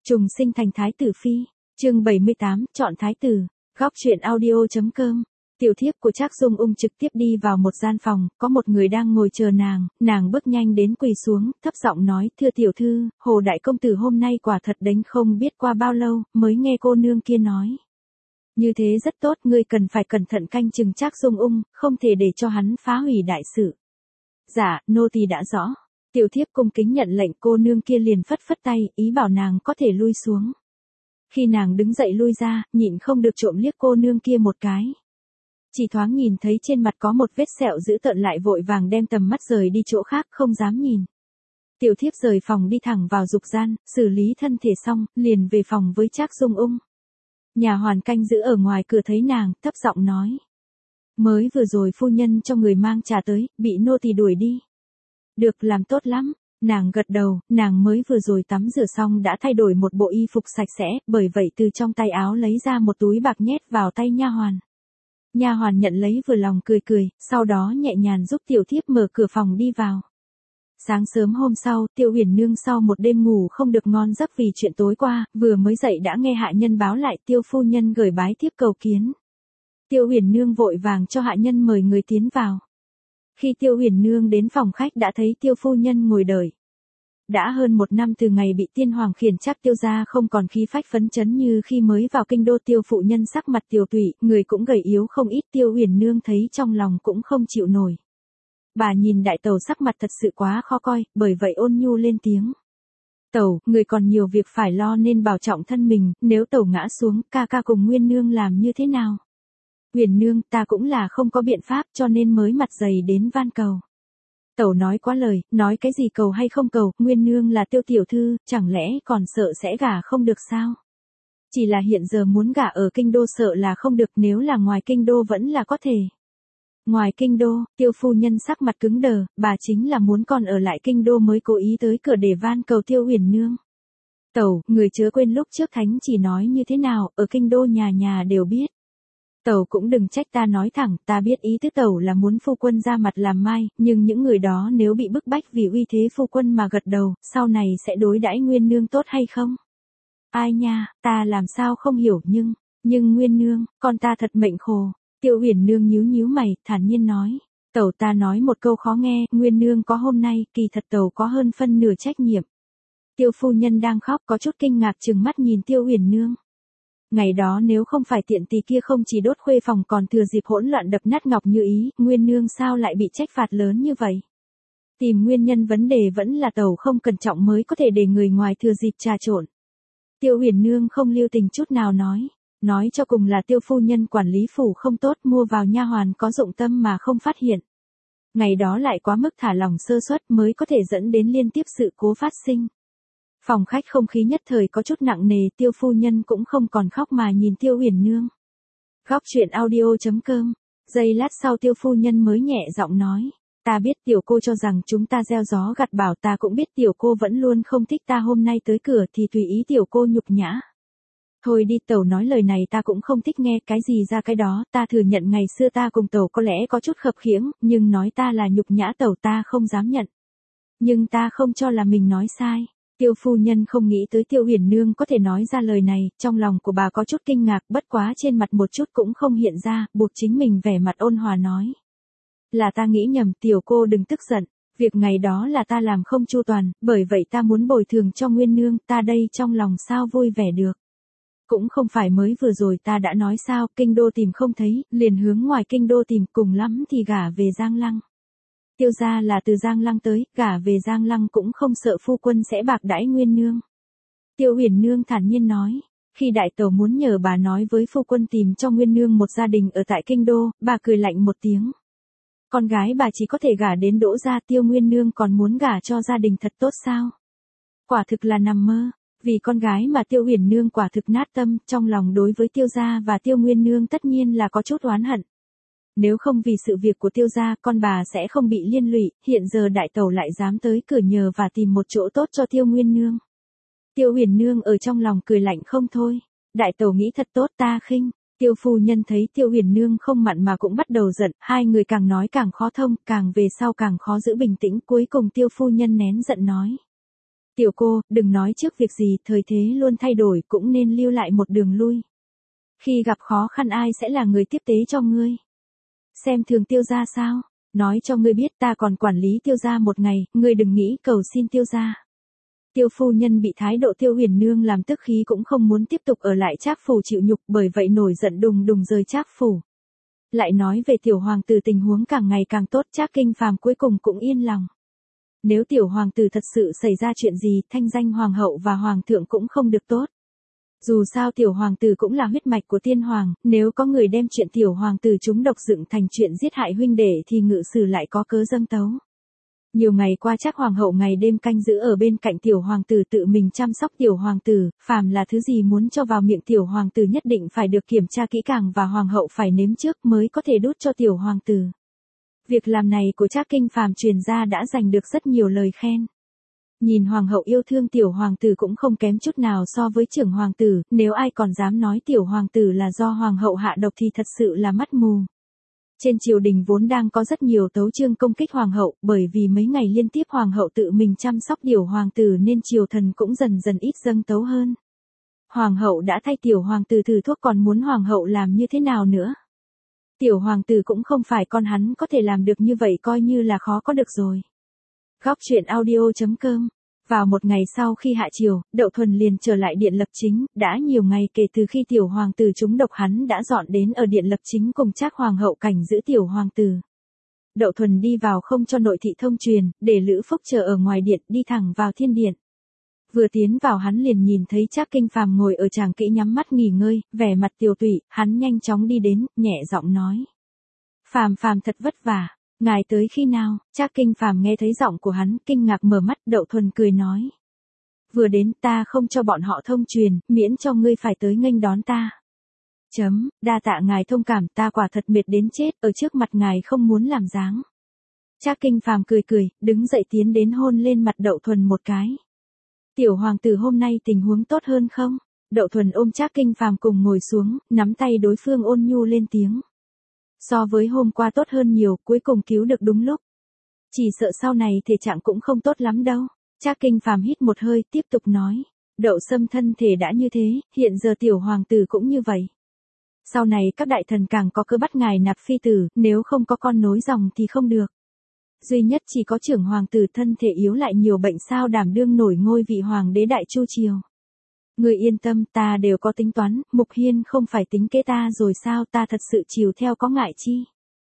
Trùng sinh thành thái tử phi. Chương 78, chọn thái tử. Góc truyện audio.com. Tiểu thiếp của Trác Dung Ung trực tiếp đi vào một gian phòng, có một người đang ngồi chờ nàng bước nhanh đến quỳ xuống, thấp giọng nói, thưa tiểu thư, Hồ đại công tử hôm nay quả thật đánh không biết qua bao lâu, mới nghe cô nương kia nói. Như thế rất tốt, ngươi cần phải cẩn thận canh chừng Trác Dung Ung, không thể để cho hắn phá hủy đại sự. Dạ, nô tỳ đã rõ. Tiểu thiếp cung kính nhận lệnh, cô nương kia liền phất phất tay, ý bảo nàng có thể lui xuống. Khi nàng đứng dậy lui ra, nhịn không được trộm liếc cô nương kia một cái. Chỉ thoáng nhìn thấy trên mặt có một vết sẹo dữ tợn, lại vội vàng đem tầm mắt rời đi chỗ khác, không dám nhìn. Tiểu thiếp rời phòng đi thẳng vào dục gian, xử lý thân thể xong, liền về phòng với Trác Dung Ung. Nhà hoàn canh giữ ở ngoài cửa thấy nàng, thấp giọng nói. Mới vừa rồi phu nhân cho người mang trà tới, bị nô tỳ đuổi đi. Được, làm tốt lắm. Nàng gật đầu, nàng mới vừa rồi tắm rửa xong đã thay đổi một bộ y phục sạch sẽ, bởi vậy từ trong tay áo lấy ra một túi bạc nhét vào tay nha hoàn. Nha hoàn nhận lấy vừa lòng cười cười, sau đó nhẹ nhàng giúp tiểu thiếp mở cửa phòng đi vào. Sáng sớm hôm sau, Tiêu Huyền Nương sau một đêm ngủ không được ngon giấc vì chuyện tối qua, vừa mới dậy đã nghe hạ nhân báo lại Tiêu phu nhân gửi bái thiếp cầu kiến. Tiêu Huyền Nương vội vàng cho hạ nhân mời người tiến vào. Khi Tiêu Huyền Nương đến phòng khách đã thấy Tiêu phu nhân ngồi đợi. Đã hơn một năm từ ngày bị tiên hoàng khiển trách, Tiêu gia không còn khí phách phấn chấn như khi mới vào kinh đô. Tiêu phụ nhân sắc mặt tiều tụy, người cũng gầy yếu không ít. Tiêu Huyền Nương thấy trong lòng cũng không chịu nổi. Bà nhìn đại tẩu sắc mặt thật sự quá khó coi, bởi vậy ôn nhu lên tiếng. Tẩu, người còn nhiều việc phải lo nên bảo trọng thân mình, nếu tẩu ngã xuống, ca ca cùng Nguyên Nương làm như thế nào? Huyền Nương, ta cũng là không có biện pháp cho nên mới mặt dày đến van cầu. Tẩu nói quá lời, nói cái gì cầu hay không cầu, Nguyên Nương là Tiêu tiểu thư, chẳng lẽ còn sợ sẽ gả không được sao? Chỉ là hiện giờ muốn gả ở kinh đô sợ là không được, nếu là ngoài kinh đô vẫn là có thể. Ngoài kinh đô, Tiêu phu nhân sắc mặt cứng đờ, bà chính là muốn con ở lại kinh đô mới cố ý tới cửa để van cầu Tiêu Huyền Nương. Tẩu, người chớ quên lúc trước thánh chỉ nói như thế nào, ở kinh đô nhà nhà đều biết. Tẩu cũng đừng trách ta nói thẳng, ta biết ý tứ tẩu là muốn phu quân ra mặt làm mai, nhưng những người đó nếu bị bức bách vì uy thế phu quân mà gật đầu, sau này sẽ đối đãi Nguyên Nương tốt hay không? Ai nha, ta làm sao không hiểu, nhưng Nguyên Nương, con ta thật mệnh khổ. Tiêu Huyền Nương nhíu nhíu mày, thản nhiên nói. Tẩu, ta nói một câu khó nghe, Nguyên Nương có hôm nay, kỳ thật tẩu có hơn phân nửa trách nhiệm. Tiêu phu nhân đang khóc có chút kinh ngạc trừng mắt nhìn Tiêu Huyền Nương. Ngày đó nếu không phải tiện tỳ kia không chỉ đốt khuê phòng còn thừa dịp hỗn loạn đập nát Ngọc Như Ý, Nguyên Nương sao lại bị trách phạt lớn như vậy? Tìm nguyên nhân vấn đề vẫn là tẩu không cẩn trọng mới có thể để người ngoài thừa dịp trà trộn. Tiêu Huyền Nương không lưu tình chút nào nói cho cùng là Tiêu phu nhân quản lý phủ không tốt, mua vào nha hoàn có dụng tâm mà không phát hiện. Ngày đó lại quá mức thả lỏng sơ suất mới có thể dẫn đến liên tiếp sự cố phát sinh. Phòng khách không khí nhất thời có chút nặng nề, Tiêu phu nhân cũng không còn khóc mà nhìn Tiêu Huyền Nương. Góc truyện audio.com. Giây lát sau Tiêu phu nhân mới nhẹ giọng nói. Ta biết tiểu cô cho rằng chúng ta gieo gió gặt bão, ta cũng biết tiểu cô vẫn luôn không thích ta, hôm nay tới cửa thì tùy ý tiểu cô nhục nhã. Thôi đi, tẩu nói lời này ta cũng không thích nghe, cái gì ra cái đó, ta thừa nhận ngày xưa ta cùng tẩu có lẽ có chút khập khiễng, nhưng nói ta là nhục nhã tẩu ta không dám nhận. Nhưng ta không cho là mình nói sai. Tiêu phu nhân không nghĩ tới Tiêu Huyền Nương có thể nói ra lời này, trong lòng của bà có chút kinh ngạc, bất quá trên mặt một chút cũng không hiện ra, buộc chính mình vẻ mặt ôn hòa nói. Là ta nghĩ nhầm, tiểu cô đừng tức giận, việc ngày đó là ta làm không chu toàn, bởi vậy ta muốn bồi thường cho Nguyên Nương, ta đây trong lòng sao vui vẻ được. Cũng không phải mới vừa rồi ta đã nói sao, kinh đô tìm không thấy, liền hướng ngoài kinh đô tìm, cùng lắm thì gả về Giang Lăng. Tiêu gia là từ Giang Lăng tới, gả về Giang Lăng cũng không sợ phu quân sẽ bạc đãi Nguyên Nương. Tiêu Huyền Nương thản nhiên nói, khi đại tẩu muốn nhờ bà nói với phu quân tìm cho Nguyên Nương một gia đình ở tại kinh đô, bà cười lạnh một tiếng. Con gái bà chỉ có thể gả đến Đỗ gia, Tiêu Nguyên Nương còn muốn gả cho gia đình thật tốt sao? Quả thực là nằm mơ. Vì con gái mà Tiêu Huyền Nương quả thực nát tâm, trong lòng đối với Tiêu gia và Tiêu Nguyên Nương tất nhiên là có chút oán hận. Nếu không vì sự việc của Tiêu gia, con bà sẽ không bị liên lụy, hiện giờ đại tẩu lại dám tới cửa nhờ và tìm một chỗ tốt cho Tiêu Nguyên Nương. Tiêu Huyền Nương ở trong lòng cười lạnh không thôi. Đại tẩu nghĩ thật tốt, ta khinh. Tiêu phu nhân thấy Tiêu Huyền Nương không mặn mà cũng bắt đầu giận, hai người càng nói càng khó thông, càng về sau càng khó giữ bình tĩnh, cuối cùng Tiêu phu nhân nén giận nói. Tiểu cô, đừng nói trước việc gì, thời thế luôn thay đổi, cũng nên lưu lại một đường lui. Khi gặp khó khăn ai sẽ là người tiếp tế cho ngươi? Xem thường Tiêu gia sao? Nói cho ngươi biết ta còn quản lý Tiêu gia một ngày, ngươi đừng nghĩ cầu xin Tiêu gia. Tiêu phu nhân bị thái độ Tiêu Huyền Nương làm tức khí cũng không muốn tiếp tục ở lại Trác phủ chịu nhục, bởi vậy nổi giận đùng đùng rời Trác phủ. Lại nói về tiểu hoàng tử, tình huống càng ngày càng tốt, Trác Kinh Phàm cuối cùng cũng yên lòng. Nếu tiểu hoàng tử thật sự xảy ra chuyện gì, thanh danh hoàng hậu và hoàng thượng cũng không được tốt. Dù sao tiểu hoàng tử cũng là huyết mạch của tiên hoàng, nếu có người đem chuyện tiểu hoàng tử trúng độc dựng thành chuyện giết hại huynh đệ thì ngự sử lại có cớ dâng tấu. Nhiều ngày qua Trác hoàng hậu ngày đêm canh giữ ở bên cạnh tiểu hoàng tử, tự mình chăm sóc tiểu hoàng tử, phàm là thứ gì muốn cho vào miệng tiểu hoàng tử nhất định phải được kiểm tra kỹ càng và hoàng hậu phải nếm trước mới có thể đút cho tiểu hoàng tử. Việc làm này của Trác Kinh Phàm truyền ra đã giành được rất nhiều lời khen. Nhìn hoàng hậu yêu thương tiểu hoàng tử cũng không kém chút nào so với trưởng hoàng tử, nếu ai còn dám nói tiểu hoàng tử là do hoàng hậu hạ độc thì thật sự là mắt mù. Trên triều đình vốn đang có rất nhiều tấu chương công kích hoàng hậu, bởi vì mấy ngày liên tiếp hoàng hậu tự mình chăm sóc tiểu hoàng tử nên triều thần cũng dần dần ít dâng tấu hơn. Hoàng hậu đã thay tiểu hoàng tử thử thuốc, còn muốn hoàng hậu làm như thế nào nữa? Tiểu hoàng tử cũng không phải con hắn có thể làm được như vậy, coi như là khó có được rồi. Góc truyện audio.com. Vào một ngày sau khi hạ triều, Đậu Thuần liền trở lại điện lập chính, đã nhiều ngày kể từ khi tiểu hoàng tử trúng độc hắn đã dọn đến ở điện lập chính cùng Trác hoàng hậu cảnh giữ tiểu hoàng tử. Đậu Thuần đi vào không cho nội thị thông truyền, để Lữ Phúc chờ ở ngoài điện, đi thẳng vào thiên điện. Vừa tiến vào hắn liền nhìn thấy Trác Kinh Phàm ngồi ở tràng kỹ nhắm mắt nghỉ ngơi, vẻ mặt tiều tụy, hắn nhanh chóng đi đến, nhẹ giọng nói: "Phàm Phàm thật vất vả, ngài tới khi nào?" Trác Kinh Phàm nghe thấy giọng của hắn, kinh ngạc mở mắt. Đậu Thuần cười nói: "Vừa đến, ta không cho bọn họ thông truyền, miễn cho ngươi phải tới nghênh đón ta." Đa tạ ngài thông cảm, ta quả thật mệt đến chết, ở trước mặt ngài không muốn làm dáng. Trác Kinh Phàm cười cười, đứng dậy tiến đến hôn lên mặt Đậu Thuần một cái. "Tiểu hoàng tử hôm nay tình huống tốt hơn không?" Đậu Thuần ôm Trác Kinh Phàm cùng ngồi xuống, nắm tay đối phương ôn nhu lên tiếng: "So với hôm qua tốt hơn nhiều, cuối cùng cứu được đúng lúc. Chỉ sợ sau này thể trạng cũng không tốt lắm đâu." Trác Kinh Phàm hít một hơi, tiếp tục nói: "Đậu Sâm thân thể đã như thế, hiện giờ tiểu hoàng tử cũng như vậy. Sau này các đại thần càng có cơ bắt ngài nạp phi tử, nếu không có con nối dòng thì không được. Duy nhất chỉ có trưởng hoàng tử thân thể yếu lại nhiều bệnh, sao đảm đương nổi ngôi vị hoàng đế Đại Chu triều. Người yên tâm, ta đều có tính toán, Mục Hiên không phải tính kế ta rồi sao, ta thật sự chiều theo có ngại chi.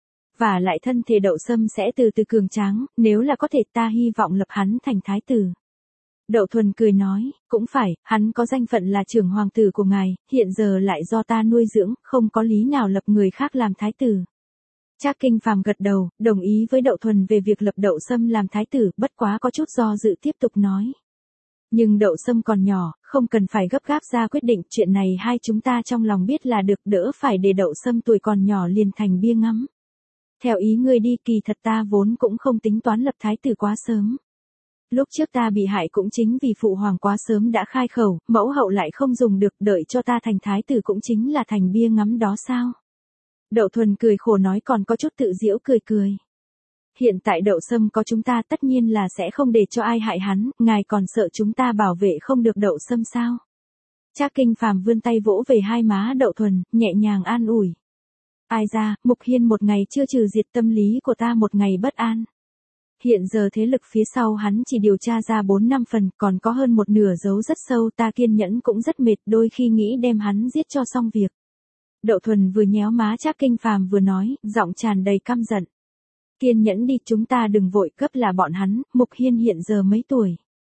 Và lại thân thể Đậu Sâm sẽ từ từ cường tráng, nếu là có thể ta hy vọng lập hắn thành thái tử." Đậu Thuần cười nói: "Cũng phải, hắn có danh phận là trưởng hoàng tử của ngài, hiện giờ lại do ta nuôi dưỡng, không có lý nào lập người khác làm thái tử." Trác Kinh Phàm gật đầu, đồng ý với Đậu Thuần về việc lập Đậu Sâm làm thái tử, bất quá có chút do dự tiếp tục nói: "Nhưng Đậu Sâm còn nhỏ, không cần phải gấp gáp ra quyết định, chuyện này hai chúng ta trong lòng biết là được, đỡ phải để Đậu Sâm tuổi còn nhỏ liền thành bia ngắm. Theo ý ngươi đi, kỳ thật ta vốn cũng không tính toán lập thái tử quá sớm. Lúc trước ta bị hại cũng chính vì phụ hoàng quá sớm đã khai khẩu, mẫu hậu lại không dùng được, đợi cho ta thành thái tử cũng chính là thành bia ngắm đó sao?" Đậu Thuần cười khổ nói, còn có chút tự giễu cười cười: "Hiện tại Đậu Sâm có chúng ta tất nhiên là sẽ không để cho ai hại hắn, ngài còn sợ chúng ta bảo vệ không được Đậu Sâm sao?" Trác Kinh Phàm vươn tay vỗ về hai má Đậu Thuần, nhẹ nhàng an ủi: "Ai ra, Mục Hiên một ngày chưa trừ diệt, tâm lý của ta một ngày bất an. Hiện giờ thế lực phía sau hắn chỉ điều tra ra 4-5 phần, còn có hơn một nửa giấu rất sâu, ta kiên nhẫn cũng rất mệt, đôi khi nghĩ đem hắn giết cho xong việc." Đậu Thuần vừa nhéo má Trác Kinh Phàm vừa nói, giọng tràn đầy căm giận: "Kiên nhẫn đi, chúng ta đừng vội, cấp là bọn hắn. Mục Hiên hiện giờ mấy tuổi?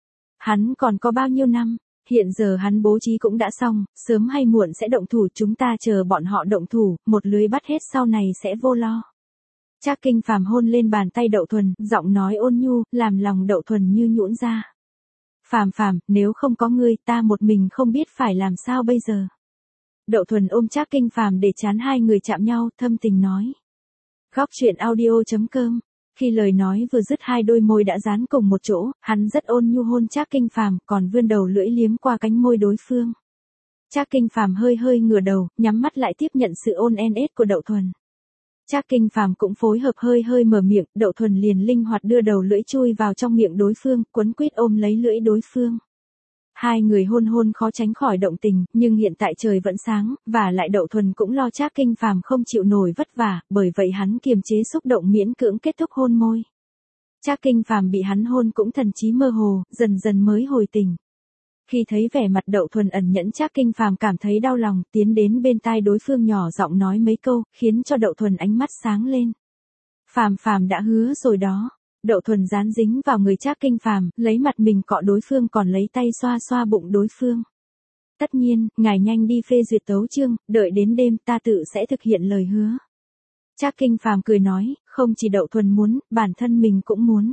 Hắn còn có bao nhiêu năm? Hiện giờ hắn bố trí cũng đã xong, sớm hay muộn sẽ động thủ, chúng ta chờ bọn họ động thủ, một lưới bắt hết, sau này sẽ vô lo." Trác Kinh Phàm hôn lên bàn tay Đậu Thuần, giọng nói ôn nhu, làm lòng Đậu Thuần như nhũn ra. "Phàm Phàm, nếu không có ngươi, ta một mình không biết phải làm sao bây giờ." Đậu Thuần ôm Trác Kinh Phàm để trán hai người chạm nhau, thâm tình nói. Góc truyện audio.com. Khi lời nói vừa dứt, hai đôi môi đã dán cùng một chỗ, hắn rất ôn nhu hôn Trác Kinh Phàm, còn vươn đầu lưỡi liếm qua cánh môi đối phương. Trác Kinh Phàm hơi hơi ngửa đầu, nhắm mắt lại tiếp nhận sự ôn en ết của Đậu Thuần. Trác Kinh Phàm cũng phối hợp hơi hơi mở miệng, Đậu Thuần liền linh hoạt đưa đầu lưỡi chui vào trong miệng đối phương, quấn quýt ôm lấy lưỡi đối phương. Hai người hôn hôn khó tránh khỏi động tình, nhưng hiện tại trời vẫn sáng, và lại Đậu Thuần cũng lo Trác Kinh Phàm không chịu nổi vất vả, bởi vậy hắn kiềm chế xúc động miễn cưỡng kết thúc hôn môi. Trác Kinh Phàm bị hắn hôn cũng thần trí mơ hồ, dần dần mới hồi tỉnh. Khi thấy vẻ mặt Đậu Thuần ẩn nhẫn, Trác Kinh Phàm cảm thấy đau lòng, tiến đến bên tai đối phương nhỏ giọng nói mấy câu, khiến cho Đậu Thuần ánh mắt sáng lên. Phàm Phàm đã hứa rồi đó. Đậu Thuần dán dính vào người Trác Kinh Phàm, lấy mặt mình cọ đối phương còn lấy tay xoa xoa bụng đối phương. Tất nhiên, ngài nhanh đi phê duyệt tấu chương, đợi đến đêm ta tự sẽ thực hiện lời hứa. Trác Kinh Phàm cười nói, không chỉ Đậu Thuần muốn, bản thân mình cũng muốn.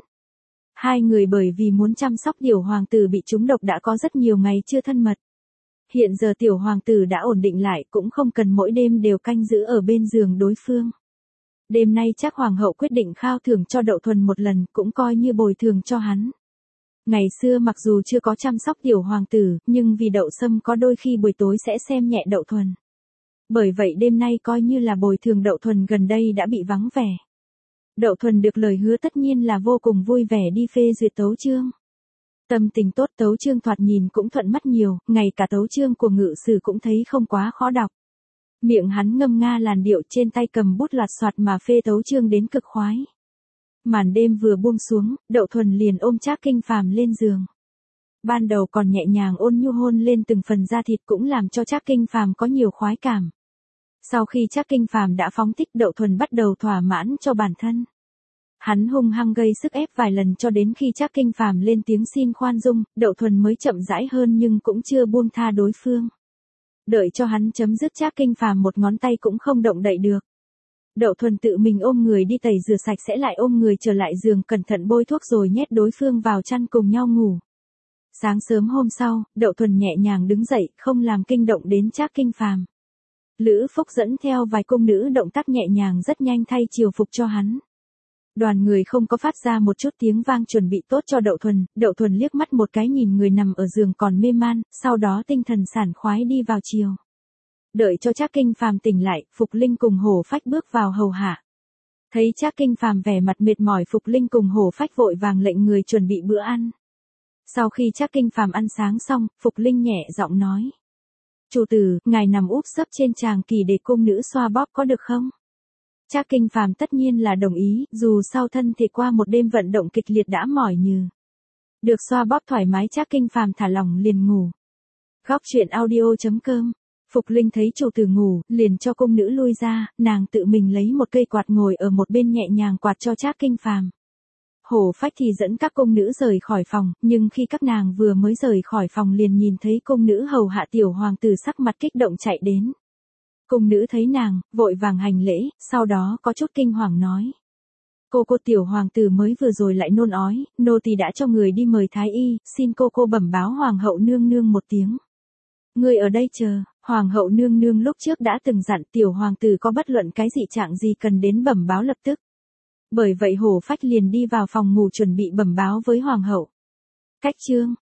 Hai người bởi vì muốn chăm sóc tiểu hoàng tử bị trúng độc đã có rất nhiều ngày chưa thân mật. Hiện giờ tiểu hoàng tử đã ổn định lại, cũng không cần mỗi đêm đều canh giữ ở bên giường đối phương. Đêm nay chắc hoàng hậu quyết định khao thưởng cho Đậu Thuần một lần, cũng coi như bồi thường cho hắn. Ngày xưa mặc dù chưa có chăm sóc tiểu hoàng tử, nhưng vì Đậu Sâm có đôi khi buổi tối sẽ xem nhẹ Đậu Thuần. Bởi vậy đêm nay coi như là bồi thường Đậu Thuần gần đây đã bị vắng vẻ. Đậu Thuần được lời hứa tất nhiên là vô cùng vui vẻ đi phê duyệt tấu chương. Tâm tình tốt, tấu chương thoạt nhìn cũng thuận mắt nhiều, ngay cả tấu chương của ngự sử cũng thấy không quá khó đọc. Miệng hắn ngâm nga làn điệu, trên tay cầm bút loạt soạt mà phê tấu chương đến cực khoái. Màn đêm vừa buông xuống, Đậu Thuần liền ôm Trác Kinh Phàm lên giường. Ban đầu còn nhẹ nhàng ôn nhu hôn lên từng phần da thịt cũng làm cho Trác Kinh Phàm có nhiều khoái cảm. Sau khi Trác Kinh Phàm đã phóng thích, Đậu Thuần bắt đầu thỏa mãn cho bản thân. Hắn hung hăng gây sức ép vài lần cho đến khi Trác Kinh Phàm lên tiếng xin khoan dung, Đậu Thuần mới chậm rãi hơn nhưng cũng chưa buông tha đối phương. Đợi cho hắn chấm dứt, Trác Kinh Phàm một ngón tay cũng không động đậy được. Đậu Thuần tự mình ôm người đi tẩy rửa sạch sẽ, lại ôm người trở lại giường cẩn thận bôi thuốc rồi nhét đối phương vào chăn cùng nhau ngủ. Sáng sớm hôm sau, Đậu Thuần nhẹ nhàng đứng dậy, không làm kinh động đến Trác Kinh Phàm. Lữ Phúc dẫn theo vài cung nữ động tác nhẹ nhàng rất nhanh thay triều phục cho hắn. Đoàn người không có phát ra một chút tiếng vang chuẩn bị tốt cho Đậu Thuần liếc mắt một cái nhìn người nằm ở giường còn mê man, sau đó tinh thần sảng khoái đi vào chiều. Đợi cho Trác Kinh Phàm tỉnh lại, Phục Linh cùng Hổ Phách bước vào hầu hạ. Thấy Trác Kinh Phàm vẻ mặt mệt mỏi, Phục Linh cùng Hổ Phách vội vàng lệnh người chuẩn bị bữa ăn. Sau khi Trác Kinh Phàm ăn sáng xong, Phục Linh nhẹ giọng nói: "Chủ tử, ngài nằm úp sấp trên tràng kỳ để cung nữ xoa bóp có được không?" Trác Kinh Phàm tất nhiên là đồng ý, dù sau thân thể qua một đêm vận động kịch liệt đã mỏi nhừ. Được xoa bóp thoải mái, Trác Kinh Phàm thả lỏng liền ngủ. Góc truyện audio.com. Phục Linh thấy chủ tử ngủ, liền cho cung nữ lui ra, nàng tự mình lấy một cây quạt ngồi ở một bên nhẹ nhàng quạt cho Trác Kinh Phàm. Hổ Phách thì dẫn các cung nữ rời khỏi phòng, nhưng khi các nàng vừa mới rời khỏi phòng liền nhìn thấy cung nữ hầu hạ tiểu hoàng tử sắc mặt kích động chạy đến. Cung nữ thấy nàng, vội vàng hành lễ, sau đó có chút kinh hoàng nói: cô tiểu hoàng tử mới vừa rồi lại nôn ói, nô tỳ đã cho người đi mời thái y, xin cô bẩm báo hoàng hậu nương nương một tiếng. Người ở đây chờ, hoàng hậu nương nương lúc trước đã từng dặn tiểu hoàng tử có bất luận cái dị trạng gì cần đến bẩm báo lập tức. Bởi vậy Hổ Phách liền đi vào phòng ngủ chuẩn bị bẩm báo với hoàng hậu. Cách chương